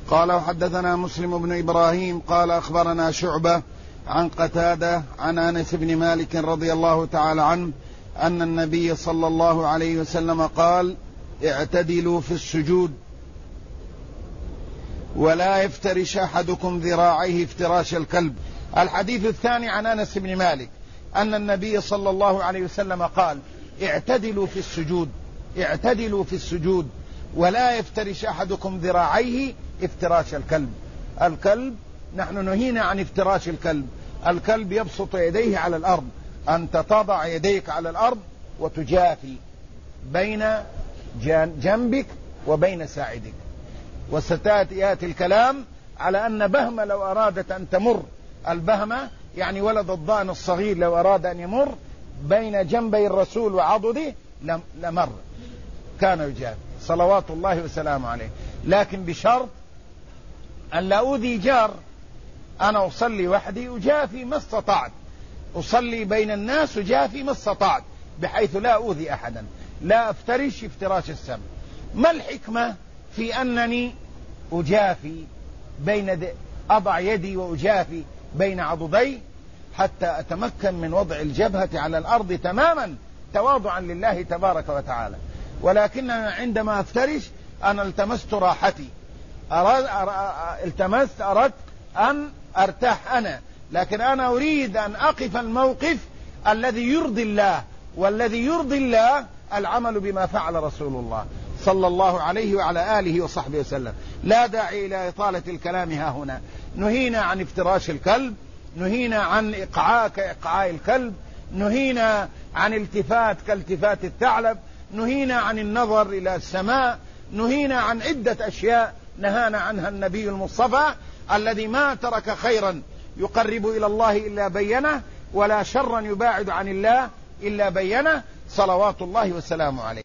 قال وحدثنا مسلم بن إبراهيم قال أخبرنا شعبة عن قتادة عن أنس بن مالك رضي الله تعالى عنه أن النبي صلى الله عليه وسلم قال اعتدلوا في السجود ولا يفترش أحدكم ذراعيه افتراش الكلب. الحديث الثاني عن أنس بن مالك أن النبي صلى الله عليه وسلم قال اعتدلوا في السجود، اعتدلوا في السجود ولا يفترش أحدكم ذراعيه افتراش الكلب. الكلب نحن نهينا عن افتراش الكلب. الكلب يبسط يديه على الأرض، أنت تضع يديك على الأرض وتجافي بين جنبك وبين ساعدك. وستأتي الكلام على أن بهمة لو أرادت أن تمر، البهمة يعني ولد الضأن الصغير لو أراد أن يمر بين جنبي الرسول وعضده لمر، كان يجافي صلوات الله وسلامه عليه، لكن بشرط أن لا أؤذي جار. أنا أصلي وحدي أجافي ما استطعت، أصلي بين الناس أجافي ما استطعت، بحيث لا أؤذي أحدا، لا أفترش افتراش السم. ما الحكمة في أنني أجافي أضع يدي وأجافي بين عضدي حتى أتمكن من وضع الجبهة على الأرض تماما تواضعا لله تبارك وتعالى. ولكن عندما أفترش أنا التمست راحتي، أردت أن أرتاح أنا، لكن أنا أريد أن أقف الموقف الذي يرضي الله، والذي يرضي الله العمل بما فعل رسول الله صلى الله عليه وعلى آله وصحبه وسلم. لا داعي إلى إطالة الكلام ها هنا. نهينا عن افتراش الكلب، نهينا عن إقعاء كإقعاء الكلب، نهينا عن التفات كالتفات الثعلب، نهينا عن النظر إلى السماء، نهينا عن عدة أشياء نهانا عنها النبي المصطفى الذي ما ترك خيرا يقرب إلى الله إلا بينه، ولا شرا يباعد عن الله إلا بينه، صلوات الله وسلامه عليه.